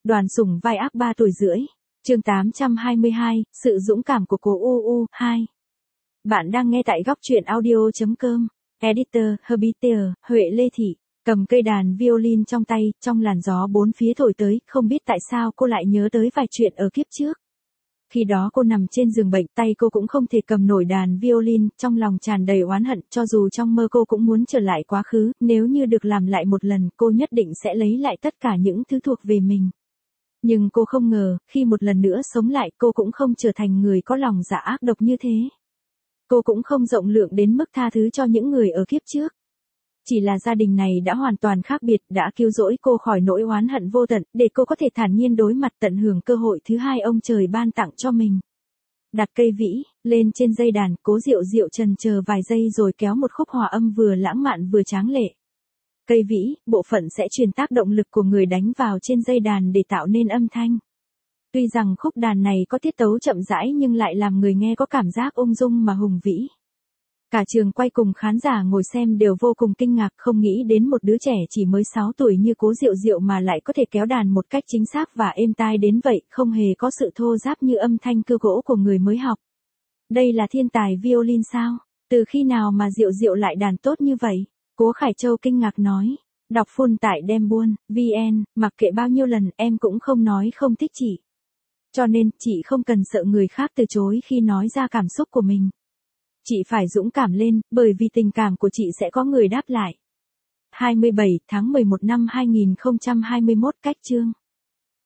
Đoàn Sủng vai ác 3 tuổi rưỡi. Chương 822, sự dũng cảm của cô UU 2. Bạn đang nghe tại góc truyện audio.com. Editor, Herbitier, Huệ Lê Thị, cầm cây đàn violin trong tay, trong làn gió bốn phía thổi tới, không biết tại sao cô lại nhớ tới vài chuyện ở kiếp trước. Khi đó cô nằm trên giường bệnh, tay cô cũng không thể cầm nổi đàn violin, trong lòng tràn đầy oán hận, cho dù trong mơ cô cũng muốn trở lại quá khứ, nếu như được làm lại một lần, cô nhất định sẽ lấy lại tất cả những thứ thuộc về mình. Nhưng cô không ngờ, khi một lần nữa sống lại, cô cũng không trở thành người có lòng dạ ác độc như thế. Cô cũng không rộng lượng đến mức tha thứ cho những người ở kiếp trước. Chỉ là gia đình này đã hoàn toàn khác biệt, đã cứu rỗi cô khỏi nỗi oán hận vô tận, để cô có thể thản nhiên đối mặt tận hưởng cơ hội thứ hai ông trời ban tặng cho mình. Đặt cây vĩ lên trên dây đàn, Cố Diệu Diệu chần chờ vài giây rồi kéo một khúc hòa âm vừa lãng mạn vừa tráng lệ. Cây vĩ, bộ phận sẽ truyền tác động lực của người đánh vào trên dây đàn để tạo nên âm thanh. Tuy rằng khúc đàn này có tiết tấu chậm rãi nhưng lại làm người nghe có cảm giác ung dung mà hùng vĩ. Cả trường quay cùng khán giả ngồi xem đều vô cùng kinh ngạc, không nghĩ đến một đứa trẻ chỉ mới 6 tuổi như Cố Diệu Diệu mà lại có thể kéo đàn một cách chính xác và êm tai đến vậy, không hề có sự thô ráp như âm thanh cưa gỗ của người mới học. Đây là thiên tài violin sao? Từ khi nào mà Diệu Diệu lại đàn tốt như vậy? Cố Khải Châu kinh ngạc nói. Đọc full tại Đem Buôn, VN, mặc kệ bao nhiêu lần em cũng không nói không thích chị. Cho nên, chị không cần sợ người khác từ chối khi nói ra cảm xúc của mình. Chị phải dũng cảm lên, bởi vì tình cảm của chị sẽ có người đáp lại. 27 tháng 11 năm 2021 cách chương.